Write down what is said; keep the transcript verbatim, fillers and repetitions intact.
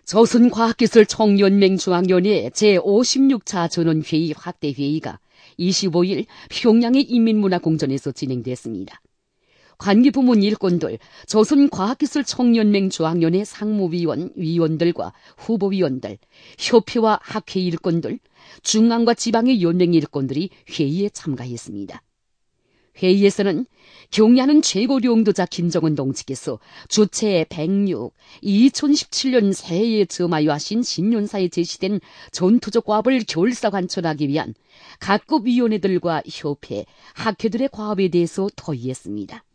조선과학기술총연맹중앙위원회 제오십육 차 전원회의 확대회의가 이십오일 평양의 인민문화공전에서 진행됐습니다. 관계부문 일꾼들, 조선과학기술총연맹중앙위원회 상무위원, 위원들과 후보위원들, 협회와 학회 일꾼들, 중앙과 지방의 연맹 일꾼들이 회의에 참가했습니다. 회의에서는 경야는 최고領導자 김정은 동지께서 주체 백육, 이천십칠년 새해에 점하여 하신 신년사에 제시된 전투적 과업을 결사관천하기 위한 각급 위원회들과 협회, 학회들의 과업에 대해서 토의했습니다.